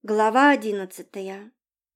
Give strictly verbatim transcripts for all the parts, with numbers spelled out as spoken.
Глава одиннадцатая.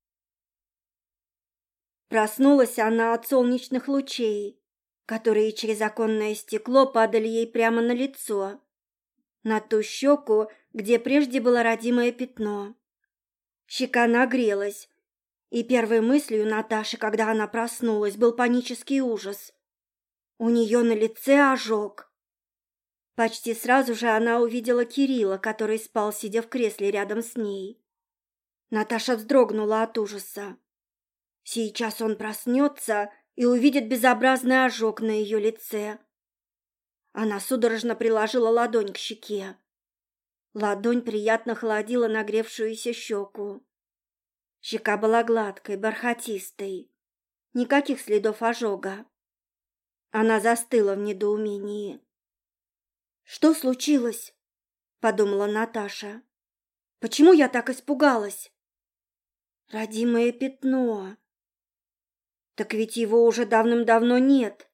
Проснулась она от солнечных лучей, которые через оконное стекло падали ей прямо на лицо, на ту щеку, где прежде было родимое пятно. Щека нагрелась, и первой мыслью Наташи, когда она проснулась, был панический ужас. У нее на лице ожог. Почти сразу же она увидела Кирилла, который спал, сидя в кресле рядом с ней. Наташа вздрогнула от ужаса. Сейчас он проснется и увидит безобразный ожог на ее лице. Она судорожно приложила ладонь к щеке. Ладонь приятно холодила нагревшуюся щеку. Щека была гладкой, бархатистой. Никаких следов ожога. Она застыла в недоумении. «Что случилось?» – подумала Наташа. «Почему я так испугалась?» Родимое пятно. Так ведь его уже давным-давно нет.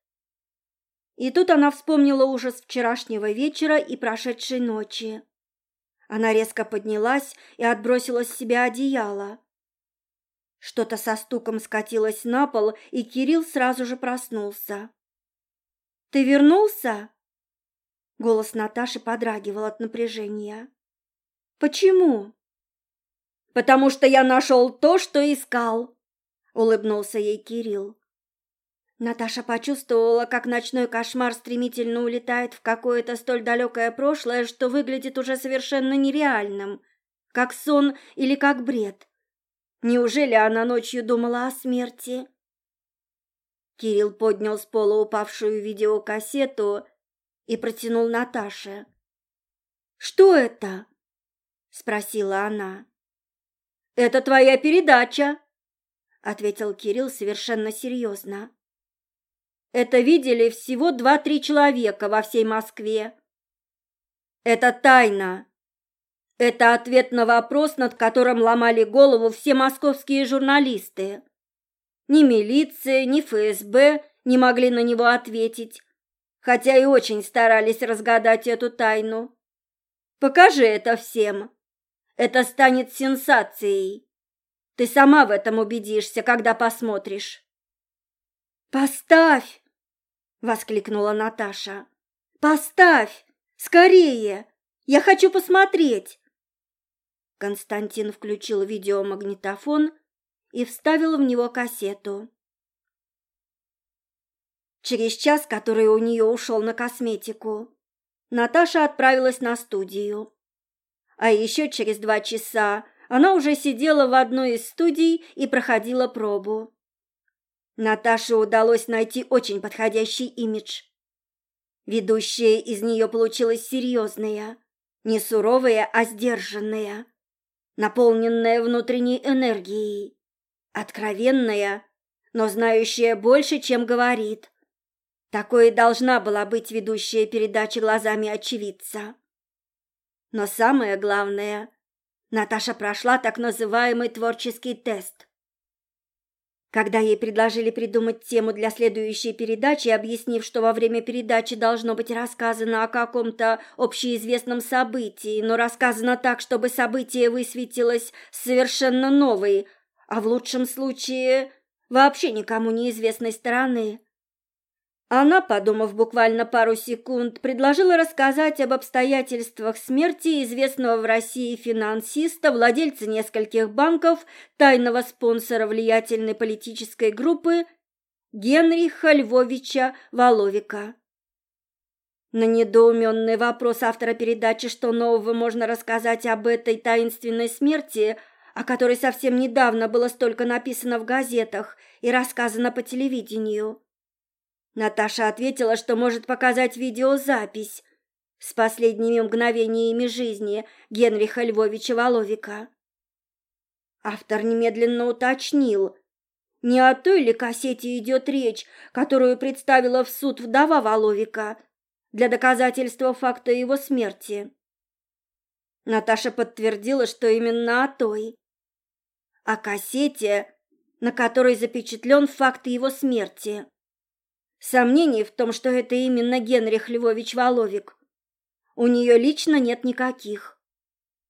И тут она вспомнила ужас вчерашнего вечера и прошедшей ночи. Она резко поднялась и отбросила с себя одеяло. Что-то со стуком скатилось на пол, и Кирилл сразу же проснулся. «Ты вернулся?» Голос Наташи подрагивал от напряжения. «Почему?» «Потому что я нашел то, что искал», — улыбнулся ей Кирилл. Наташа почувствовала, как ночной кошмар стремительно улетает в какое-то столь далекое прошлое, что выглядит уже совершенно нереальным, как сон или как бред. Неужели она ночью думала о смерти? Кирилл поднял с пола упавшую видеокассету и протянул Наташе. «Что это?» — спросила она. «Это твоя передача», — ответил Кирилл совершенно серьезно. «Это видели всего два-три человека во всей Москве. Это тайна. Это ответ на вопрос, над которым ломали голову все московские журналисты. Ни милиция, ни эф эс бэ не могли на него ответить, хотя и очень старались разгадать эту тайну. Покажи это всем. Это станет сенсацией. Ты сама в этом убедишься, когда посмотришь». «Поставь!» — воскликнула Наташа. «Поставь! Скорее! Я хочу посмотреть!» Константин включил видеомагнитофон и вставил в него кассету. Через час, который у нее ушел на косметику, Наташа отправилась на студию. А еще через два часа она уже сидела в одной из студий и проходила пробу. Наташе удалось найти очень подходящий имидж. Ведущая из нее получилась серьезная, не суровая, а сдержанная, наполненная внутренней энергией, откровенная, но знающая больше, чем говорит. Такой и должна была быть ведущая передачи глазами очевидца. Но самое главное, Наташа прошла так называемый творческий тест. Когда ей предложили придумать тему для следующей передачи, объяснив, что во время передачи должно быть рассказано о каком-то общеизвестном событии, но рассказано так, чтобы событие высветилось с совершенно новой, а в лучшем случае вообще никому неизвестной стороны, она, подумав буквально пару секунд, предложила рассказать об обстоятельствах смерти известного в России финансиста, владельца нескольких банков, тайного спонсора влиятельной политической группы Генриха Львовича Воловика. На недоуменный вопрос автора передачи, что нового можно рассказать об этой таинственной смерти, о которой совсем недавно было столько написано в газетах и рассказано по телевидению, Наташа ответила, что может показать видеозапись с последними мгновениями жизни Генриха Львовича Воловика. Автор немедленно уточнил, не о той ли кассете идет речь, которую представила в суд вдова Воловика для доказательства факта его смерти. Наташа подтвердила, что именно о той. О кассете, на которой запечатлен факт его смерти. Сомнений в том, что это именно Генрих Львович Воловик, у нее лично нет никаких.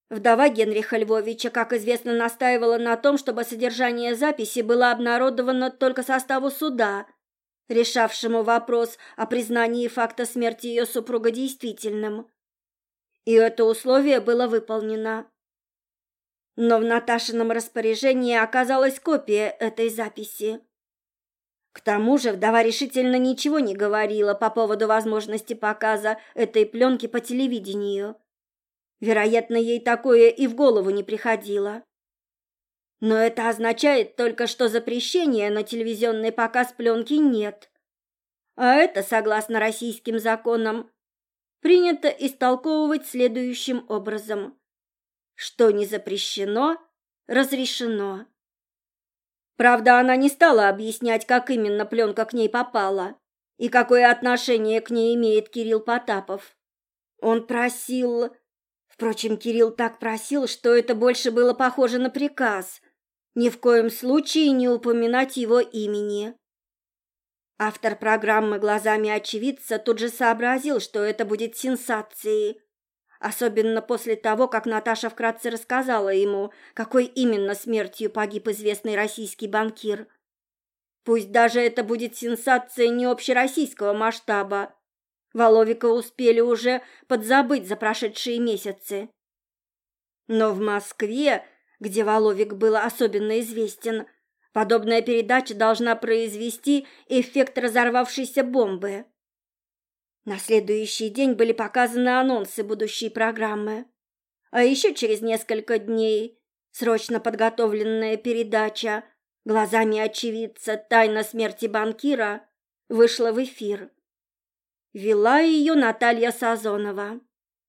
Вдова Генриха Львовича, как известно, настаивала на том, чтобы содержание записи было обнародовано только составу суда, решавшему вопрос о признании факта смерти ее супруга действительным. И это условие было выполнено. Но в Наташином распоряжении оказалась копия этой записи. К тому же вдова решительно ничего не говорила по поводу возможности показа этой пленки по телевидению. Вероятно, ей такое и в голову не приходило. Но это означает только, что запрещения на телевизионный показ пленки нет. А это, согласно российским законам, принято истолковывать следующим образом: что не запрещено, разрешено. Правда, она не стала объяснять, как именно пленка к ней попала и какое отношение к ней имеет Кирилл Потапов. Он просил... Впрочем, Кирилл так просил, что это больше было похоже на приказ ни в коем случае не упоминать его имени. Автор программы «Глазами очевидца» тут же сообразил, что это будет сенсацией, особенно после того, как Наташа вкратце рассказала ему, какой именно смертью погиб известный российский банкир. Пусть даже это будет сенсация не общероссийского масштаба, Воловика успели уже подзабыть за прошедшие месяцы. Но в Москве, где Воловик был особенно известен, подобная передача должна произвести эффект разорвавшейся бомбы. На следующий день были показаны анонсы будущей программы. А еще через несколько дней срочно подготовленная передача «Глазами очевидца. Тайна смерти банкира» вышла в эфир. Вела ее Наталья Сазонова.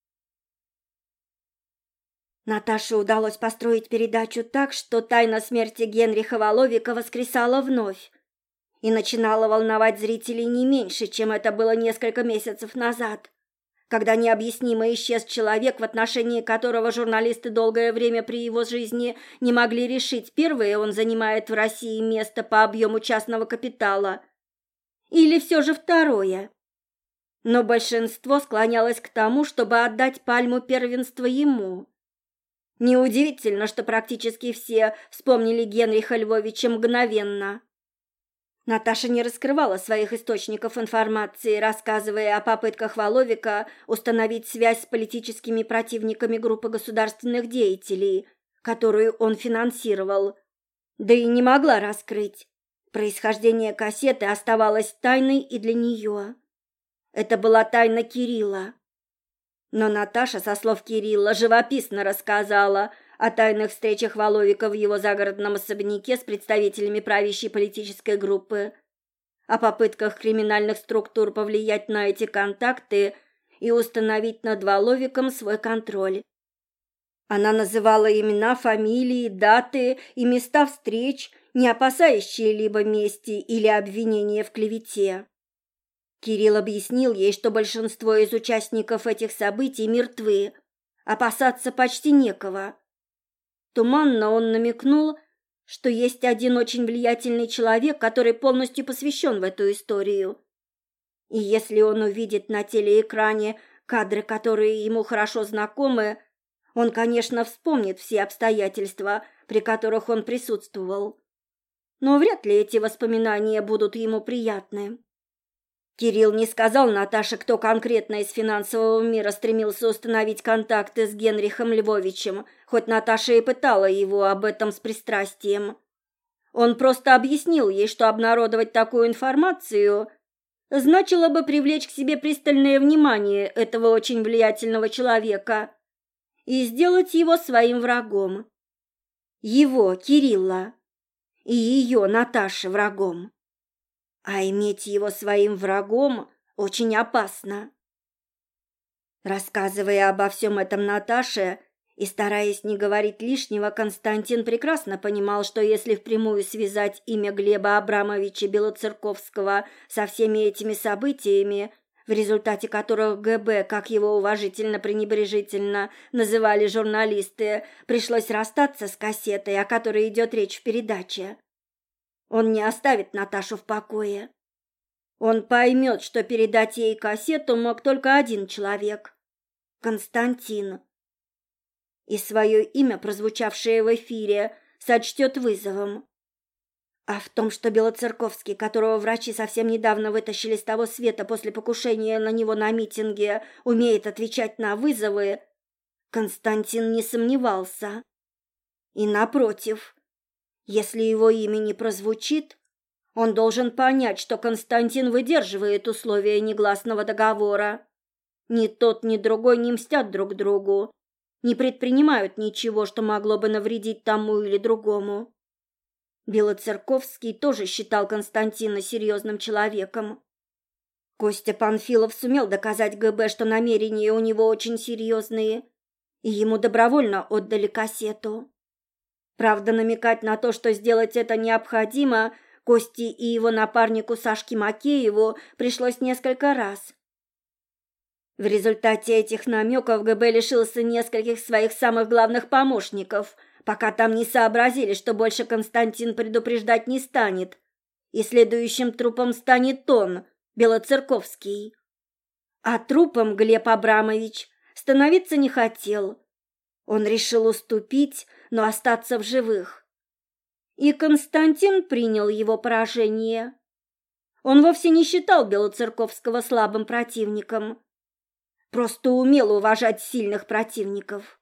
Наташе удалось построить передачу так, что тайна смерти Генриха Воловика воскресала вновь и начинала волновать зрителей не меньше, чем это было несколько месяцев назад, когда необъяснимо исчез человек, в отношении которого журналисты долгое время при его жизни не могли решить, первое он занимает в России место по объему частного капитала, или все же второе. Но большинство склонялось к тому, чтобы отдать пальму первенства ему. Неудивительно, что практически все вспомнили Генриха Львовича мгновенно. Наташа не раскрывала своих источников информации, рассказывая о попытках Воловика установить связь с политическими противниками группы государственных деятелей, которую он финансировал. Да и не могла раскрыть. Происхождение кассеты оставалось тайной и для нее. Это была тайна Кирилла. Но Наташа, со слов Кирилла, живописно рассказала о тайных встречах Воловика в его загородном особняке с представителями правящей политической группы, о попытках криминальных структур повлиять на эти контакты и установить над Воловиком свой контроль. Она называла имена, фамилии, даты и места встреч, не опасаясь чьей-либо мести или обвинения в клевете. Кирилл объяснил ей, что большинство из участников этих событий мертвы, опасаться почти некого. Туманно он намекнул, что есть один очень влиятельный человек, который полностью посвящен в эту историю. И если он увидит на телеэкране кадры, которые ему хорошо знакомы, он, конечно, вспомнит все обстоятельства, при которых он присутствовал. Но вряд ли эти воспоминания будут ему приятны. Кирилл не сказал Наташе, кто конкретно из финансового мира стремился установить контакты с Генрихом Львовичем, хоть Наташа и пытала его об этом с пристрастием. Он просто объяснил ей, что обнародовать такую информацию значило бы привлечь к себе пристальное внимание этого очень влиятельного человека и сделать его своим врагом. Его, Кирилла, и ее, Наташи, врагом. А иметь его своим врагом очень опасно. Рассказывая обо всем этом Наташе и стараясь не говорить лишнего, Константин прекрасно понимал, что если впрямую связать имя Глеба Абрамовича Белоцерковского со всеми этими событиями, в результате которых ГБ, как его уважительно-пренебрежительно называли журналисты, пришлось расстаться с кассетой, о которой идет речь в передаче, он не оставит Наташу в покое. Он поймет, что передать ей кассету мог только один человек – Константин. и свое имя, прозвучавшее в эфире, сочтет вызовом. А в том, что Белоцерковский, которого врачи совсем недавно вытащили с того света после покушения на него на митинге, умеет отвечать на вызовы, Константин не сомневался. И напротив, если его имя не прозвучит, он должен понять, что Константин выдерживает условия негласного договора. Ни тот, ни другой не мстят друг другу, не предпринимают ничего, что могло бы навредить тому или другому. Белоцерковский тоже считал Константина серьезным человеком. Костя Панфилов сумел доказать ГБ, что намерения у него очень серьезные, и ему добровольно отдали кассету. Правда, намекать на то, что сделать это необходимо, Косте и его напарнику Сашке Макееву пришлось несколько раз. В результате этих намеков ГБ лишился нескольких своих самых главных помощников, пока там не сообразили, что больше Константин предупреждать не станет, и следующим трупом станет он, Белоцерковский. А трупом Глеб Абрамович становиться не хотел. Он решил уступить, но остаться в живых. И Константин принял его поражение. Он вовсе не считал Белоцерковского слабым противником, просто умел уважать сильных противников.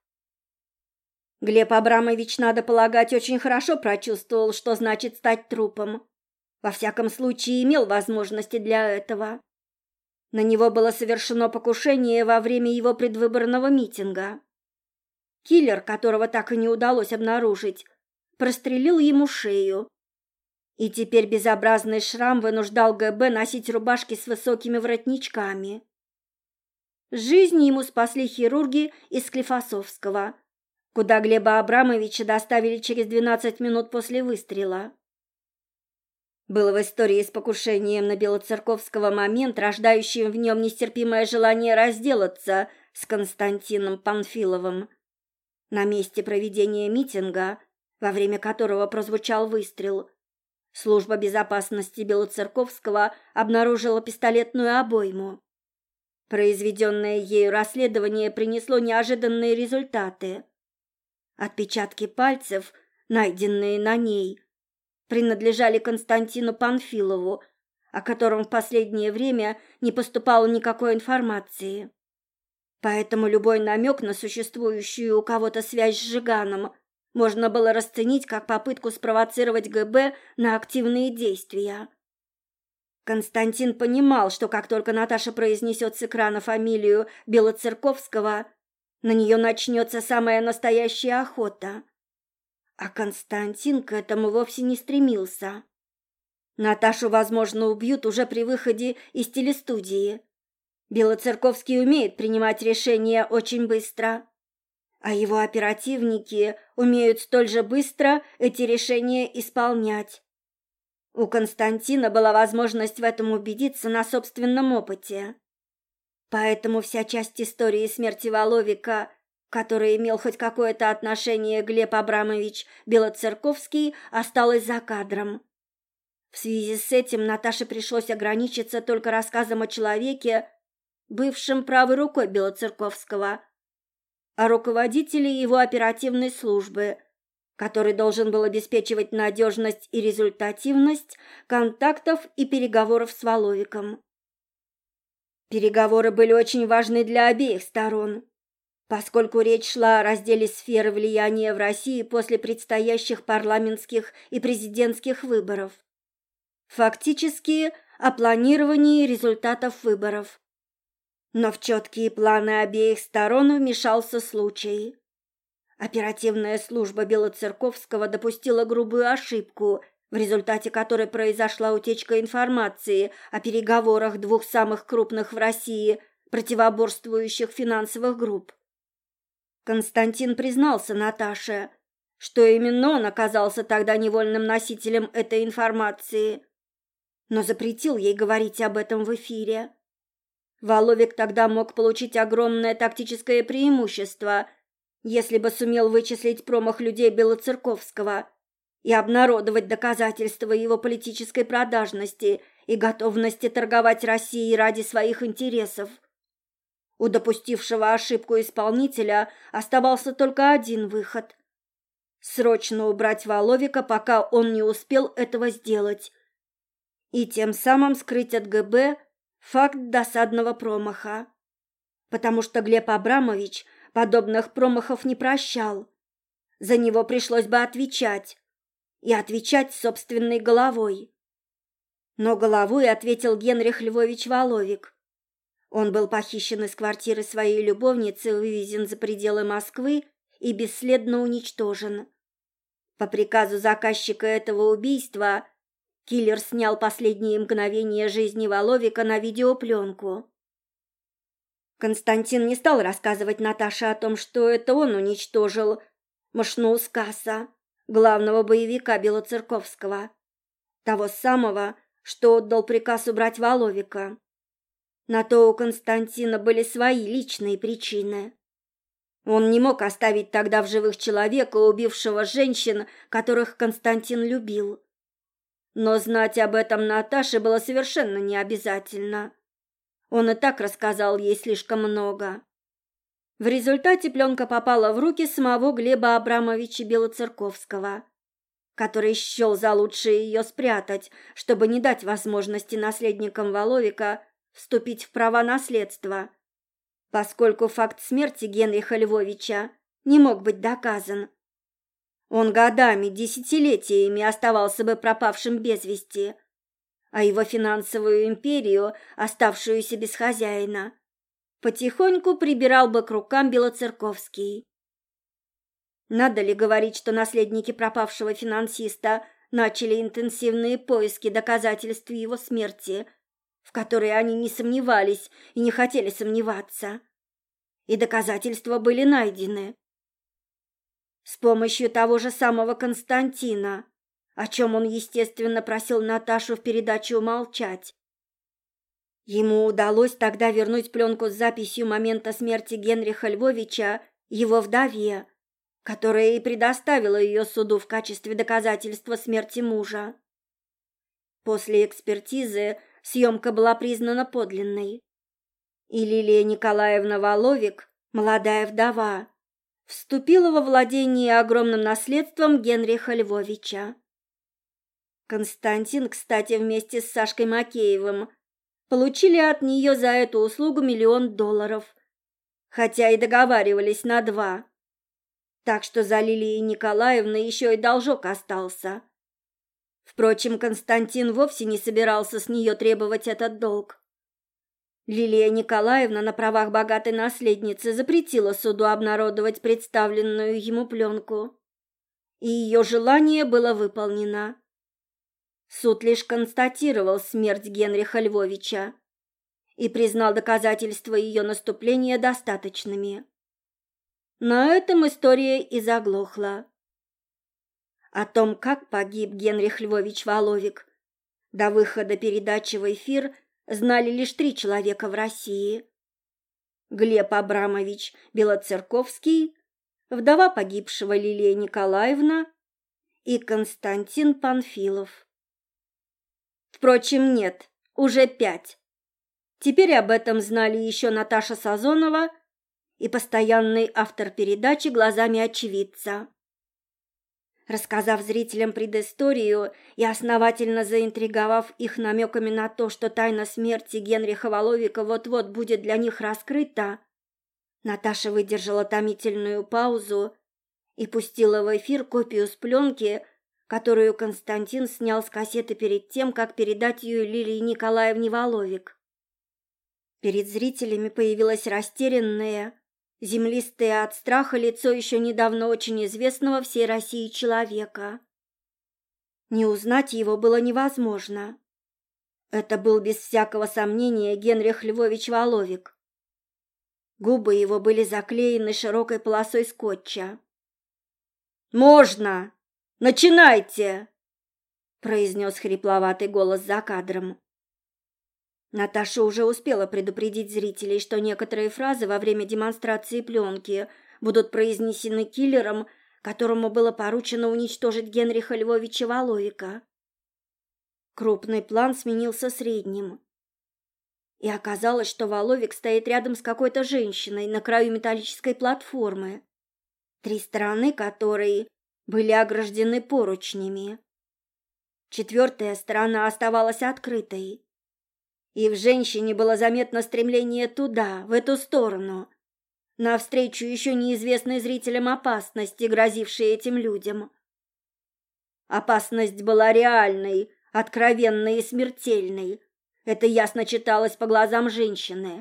Глеб Абрамович, надо полагать, очень хорошо прочувствовал, что значит стать трупом. Во всяком случае, имел возможности для этого. На него было совершено покушение во время его предвыборного митинга. Киллер, которого так и не удалось обнаружить, прострелил ему шею. И теперь безобразный шрам вынуждал ГБ носить рубашки с высокими воротничками. Жизнь ему спасли хирурги из Склифосовского, куда Глеба Абрамовича доставили через двенадцать минут после выстрела. Был в истории с покушением на Белоцерковского момент, рождающий в нем нестерпимое желание разделаться с Константином Панфиловым. На месте проведения митинга, во время которого прозвучал выстрел, служба безопасности Белоцерковского обнаружила пистолетную обойму. Произведенное ею расследование принесло неожиданные результаты. Отпечатки пальцев, найденные на ней, принадлежали Константину Панфилову, о котором в последнее время не поступало никакой информации. Поэтому любой намек на существующую у кого-то связь с Жиганом можно было расценить как попытку спровоцировать ГБ на активные действия. Константин понимал, что как только Наташа произнесет с экрана фамилию Белоцерковского, на нее начнется самая настоящая охота. А Константин к этому вовсе не стремился. Наташу, возможно, убьют уже при выходе из телестудии. Белоцерковский умеет принимать решения очень быстро, а его оперативники умеют столь же быстро эти решения исполнять. У Константина была возможность в этом убедиться на собственном опыте. Поэтому вся часть истории смерти Воловика, к которой имел хоть какое-то отношение Глеб Абрамович Белоцерковский, осталась за кадром. В связи с этим Наташе пришлось ограничиться только рассказом о человеке, бывшем правой рукой Белоцерковского, о руководителе его оперативной службы, который должен был обеспечивать надежность и результативность контактов и переговоров с Воловиком. Переговоры были очень важны для обеих сторон, поскольку речь шла о разделе сферы влияния в России после предстоящих парламентских и президентских выборов. Фактически о планировании результатов выборов. Но в четкие планы обеих сторон вмешался случай. Оперативная служба Белоцерковского допустила грубую ошибку, в результате которой произошла утечка информации о переговорах двух самых крупных в России противоборствующих финансовых групп. Константин признался Наташе, что именно он оказался тогда невольным носителем этой информации, но запретил ей говорить об этом в эфире. Воловик тогда мог получить огромное тактическое преимущество, если бы сумел вычислить промах людей Белоцерковского и обнародовать доказательства его политической продажности и готовности торговать Россией ради своих интересов. У допустившего ошибку исполнителя оставался только один выход – срочно убрать Воловика, пока он не успел этого сделать, и тем самым скрыть от гэ бэ факт досадного промаха, потому что Глеб Абрамович подобных промахов не прощал. За него пришлось бы отвечать, и отвечать собственной головой. Но головой ответил Генрих Львович Воловик. Он был похищен из квартиры своей любовницы, вывезен за пределы Москвы и бесследно уничтожен. По приказу заказчика этого убийства киллер снял последние мгновения жизни Воловика на видеопленку. Константин не стал рассказывать Наташе о том, что это он уничтожил Машноускаса, главного боевика Белоцерковского, того самого, что отдал приказ убрать Воловика. На то у Константина были свои личные причины. Он не мог оставить тогда в живых человека, убившего женщин, которых Константин любил. Но знать об этом Наташе было совершенно не обязательно. Он и так рассказал ей слишком много. В результате пленка попала в руки самого Глеба Абрамовича Белоцерковского, который счел за лучшее ее спрятать, чтобы не дать возможности наследникам Воловика вступить в права наследства, поскольку факт смерти Генриха Львовича не мог быть доказан. Он годами, десятилетиями оставался бы пропавшим без вести, а его финансовую империю, оставшуюся без хозяина, потихоньку прибирал бы к рукам Белоцерковский. Надо ли говорить, что наследники пропавшего финансиста начали интенсивные поиски доказательств его смерти, в которые они не сомневались и не хотели сомневаться. И доказательства были найдены. С помощью того же самого Константина, о чем он, естественно, просил Наташу в передаче умолчать. Ему удалось тогда вернуть пленку с записью момента смерти Генриха Львовича его вдове, которая и предоставила ее суду в качестве доказательства смерти мужа. После экспертизы съемка была признана подлинной, и Лилия Николаевна Воловик, молодая вдова, вступила во владение огромным наследством Генриха Львовича. Константин, кстати, вместе с Сашкой Макеевым получили от нее за эту услугу миллион долларов, хотя и договаривались на два. Так что за Лилией Николаевной еще и должок остался. Впрочем, Константин вовсе не собирался с нее требовать этот долг. Лилия Николаевна на правах богатой наследницы запретила суду обнародовать представленную ему пленку, и ее желание было выполнено. Суд лишь констатировал смерть Генриха Львовича и признал доказательства ее наступления достаточными. На этом история и заглохла. О том, как погиб Генрих Львович Воловик, до выхода передачи в эфир знали лишь три человека в России: Глеб Абрамович Белоцерковский, вдова погибшего Лилия Николаевна и Константин Панфилов. Впрочем, нет, уже пять. Теперь об этом знали еще Наташа Сазонова и постоянный автор передачи «Глазами очевидца». Рассказав зрителям предысторию и основательно заинтриговав их намеками на то, что тайна смерти Генриха Воловика вот-вот будет для них раскрыта, Наташа выдержала томительную паузу и пустила в эфир копию с пленки, которую Константин снял с кассеты перед тем, как передать ее Лилии Николаевне Воловик. Перед зрителями появилось растерянное, землистое от страха лицо еще недавно очень известного всей России человека. Не узнать его было невозможно. Это был без всякого сомнения Генрих Львович Воловик. Губы его были заклеены широкой полосой скотча. «Можно! Начинайте!» – произнес хрипловатый голос за кадром. Наташа уже успела предупредить зрителей, что некоторые фразы во время демонстрации пленки будут произнесены киллером, которому было поручено уничтожить Генриха Львовича Воловика. Крупный план сменился средним. И оказалось, что Воловик стоит рядом с какой-то женщиной на краю металлической платформы, три стороны которой были ограждены поручнями. Четвертая сторона оставалась открытой, и в женщине было заметно стремление туда, в эту сторону, навстречу еще неизвестной зрителям опасности, грозившей этим людям. Опасность была реальной, откровенной и смертельной. Это ясно читалось по глазам женщины.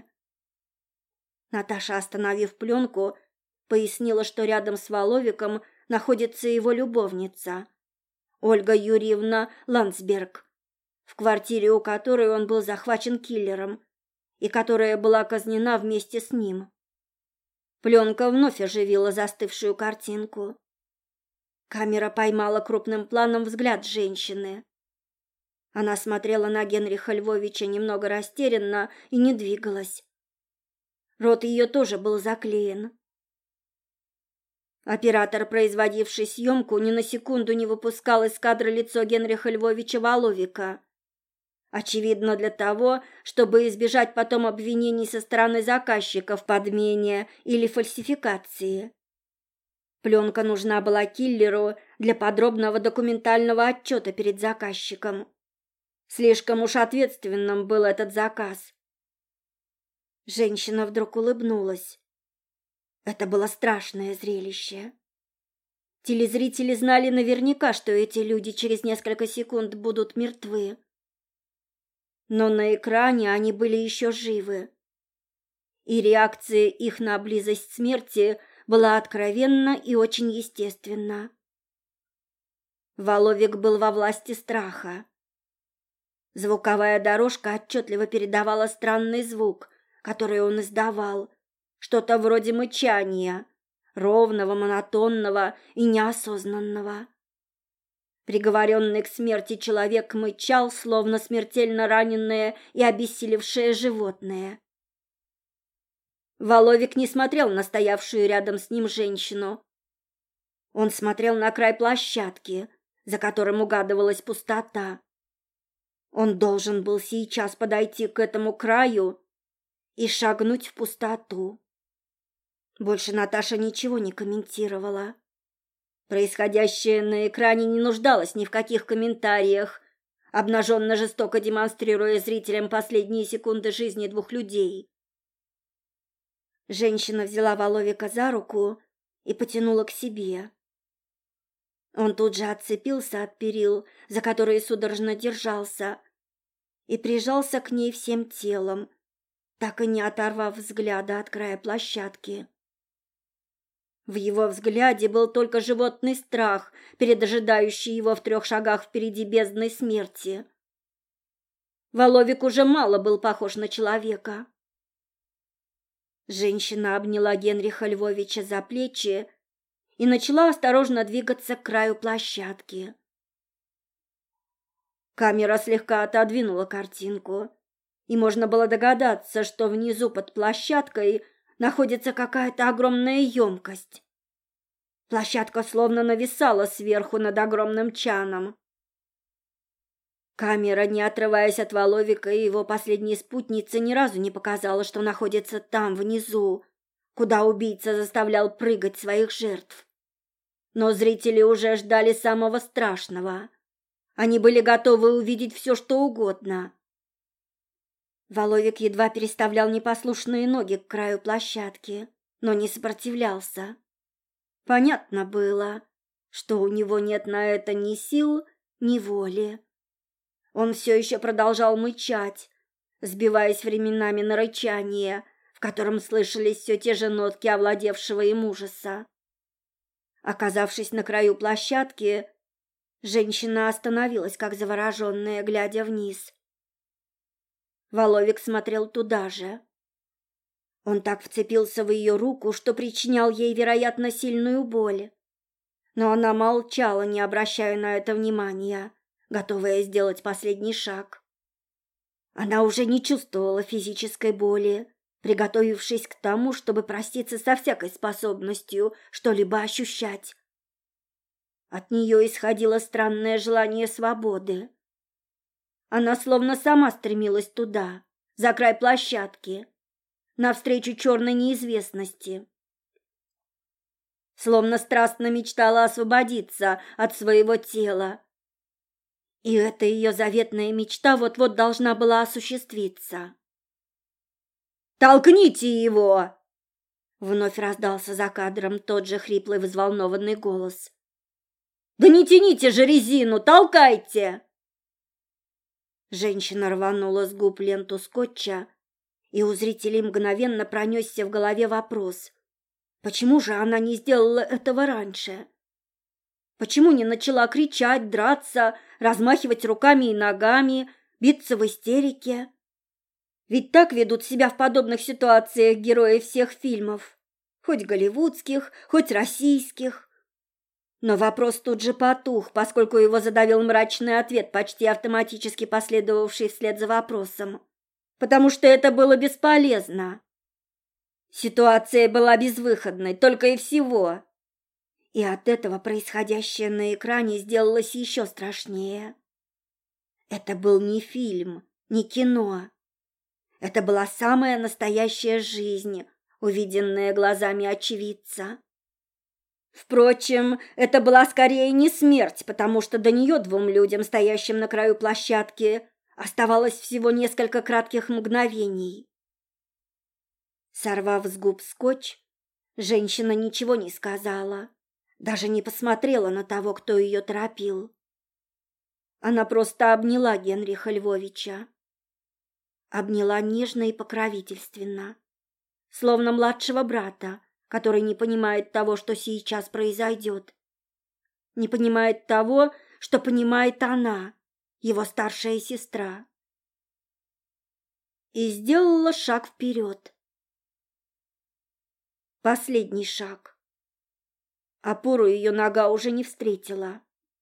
Наташа, остановив пленку, пояснила, что рядом с Воловиком находится его любовница, Ольга Юрьевна Ландсберг, в квартире у которой он был захвачен киллером и которая была казнена вместе с ним. Пленка вновь оживила застывшую картинку. Камера поймала крупным планом взгляд женщины. Она смотрела на Генриха Львовича немного растерянно и не двигалась. Рот ее тоже был заклеен. Оператор, производивший съемку, ни на секунду не выпускал из кадра лицо Генриха Львовича Воловика. Очевидно, для того, чтобы избежать потом обвинений со стороны заказчика в подмене или фальсификации. Пленка нужна была киллеру для подробного документального отчета перед заказчиком. Слишком уж ответственным был этот заказ. Женщина вдруг улыбнулась. Это было страшное зрелище. Телезрители знали наверняка, что эти люди через несколько секунд будут мертвы. Но на экране они были еще живы. И реакция их на близость смерти была откровенна и очень естественна. Воловик был во власти страха. Звуковая дорожка отчетливо передавала странный звук, который он издавал, что-то вроде мычания, ровного, монотонного и неосознанного. Приговоренный к смерти человек мычал, словно смертельно раненое и обессилевшее животное. Воловик не смотрел на стоявшую рядом с ним женщину. Он смотрел на край площадки, за которым угадывалась пустота. Он должен был сейчас подойти к этому краю и шагнуть в пустоту. Больше Наташа ничего не комментировала. Происходящее на экране не нуждалось ни в каких комментариях, обнаженно жестоко демонстрируя зрителям последние секунды жизни двух людей. Женщина взяла Воловика за руку и потянула к себе. Он тут же отцепился от перил, за которые судорожно держался, и прижался к ней всем телом, так и не оторвав взгляда от края площадки. В его взгляде был только животный страх перед ожидающей его в трех шагах впереди бездной смерти. Воловик уже мало был похож на человека. Женщина обняла Генриха Львовича за плечи и начала осторожно двигаться к краю площадки. Камера слегка отодвинула картинку, и можно было догадаться, что внизу под площадкой находится какая-то огромная емкость. Площадка словно нависала сверху над огромным чаном. Камера, не отрываясь от Воловика и его последней спутницы, ни разу не показала, что находится там, внизу, куда убийца заставлял прыгать своих жертв. Но зрители уже ждали самого страшного. Они были готовы увидеть все, что угодно. Воловик едва переставлял непослушные ноги к краю площадки, но не сопротивлялся. Понятно было, что у него нет на это ни сил, ни воли. Он все еще продолжал мычать, сбиваясь временами на рычание, в котором слышались все те же нотки овладевшего им ужаса. Оказавшись на краю площадки, женщина остановилась, как завороженная, глядя вниз. Воловик смотрел туда же. Он так вцепился в ее руку, что причинял ей, вероятно, сильную боль. Но она молчала, не обращая на это внимания, готовая сделать последний шаг. Она уже не чувствовала физической боли, приготовившись к тому, чтобы проститься со всякой способностью что-либо ощущать. От нее исходило странное желание свободы. Она словно сама стремилась туда, за край площадки, навстречу черной неизвестности. Словно страстно мечтала освободиться от своего тела. И эта ее заветная мечта вот-вот должна была осуществиться. «Толкните его!» Вновь раздался за кадром тот же хриплый взволнованный голос. «Да не тяните же резину, толкайте!» Женщина рванула с губ ленту скотча, и у зрителей мгновенно пронесся в голове вопрос: почему же она не сделала этого раньше? Почему не начала кричать, драться, размахивать руками и ногами, биться в истерике? Ведь так ведут себя в подобных ситуациях герои всех фильмов, хоть голливудских, хоть российских. Но вопрос тут же потух, поскольку его задавил мрачный ответ, почти автоматически последовавший вслед за вопросом. Потому что это было бесполезно. Ситуация была безвыходной, только и всего. И от этого происходящее на экране сделалось еще страшнее. Это был не фильм, не кино. Это была самая настоящая жизнь, увиденная глазами очевидца. Впрочем, это была скорее не смерть, потому что до нее двум людям, стоящим на краю площадки, оставалось всего несколько кратких мгновений. Сорвав с губ скотч, женщина ничего не сказала, даже не посмотрела на того, кто ее торопил. Она просто обняла Генриха Львовича. Обняла нежно и покровительственно, словно младшего брата, который не понимает того, что сейчас произойдет. Не понимает того, что понимает она, его старшая сестра. И сделала шаг вперед. Последний шаг. Опору ее нога уже не встретила.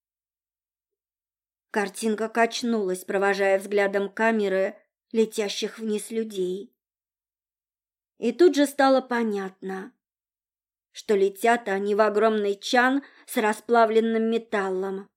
Картинка качнулась, провожая взглядом камеры летящих вниз людей. И тут же стало понятно, что летят они в огромный чан с расплавленным металлом.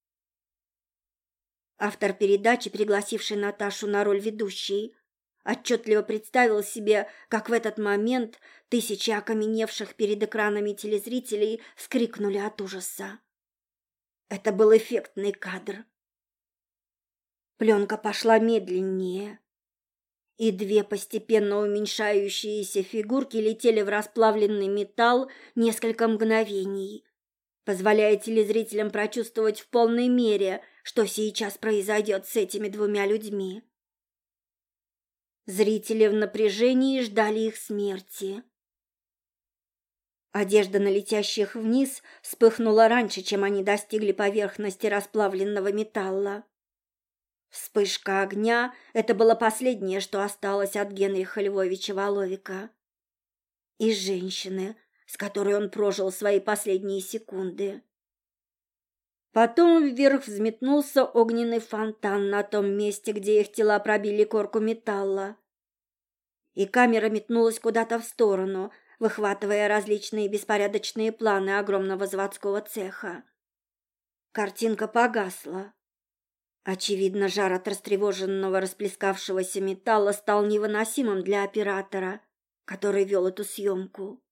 Автор передачи, пригласивший Наташу на роль ведущей, отчетливо представил себе, как в этот момент тысячи окаменевших перед экранами телезрителей вскрикнули от ужаса. Это был эффектный кадр. Пленка пошла медленнее, и две постепенно уменьшающиеся фигурки летели в расплавленный металл несколько мгновений, позволяя телезрителям прочувствовать в полной мере, что сейчас произойдет с этими двумя людьми. Зрители в напряжении ждали их смерти. Одежда на летящих вниз вспыхнула раньше, чем они достигли поверхности расплавленного металла. Вспышка огня — это было последнее, что осталось от Генриха Львовича Воловика. И женщины, с которой он прожил свои последние секунды. Потом вверх взметнулся огненный фонтан на том месте, где их тела пробили корку металла. И камера метнулась куда-то в сторону, выхватывая различные беспорядочные планы огромного заводского цеха. Картинка погасла. Очевидно, жар от растревоженного расплескавшегося металла стал невыносимым для оператора, который вел эту съемку.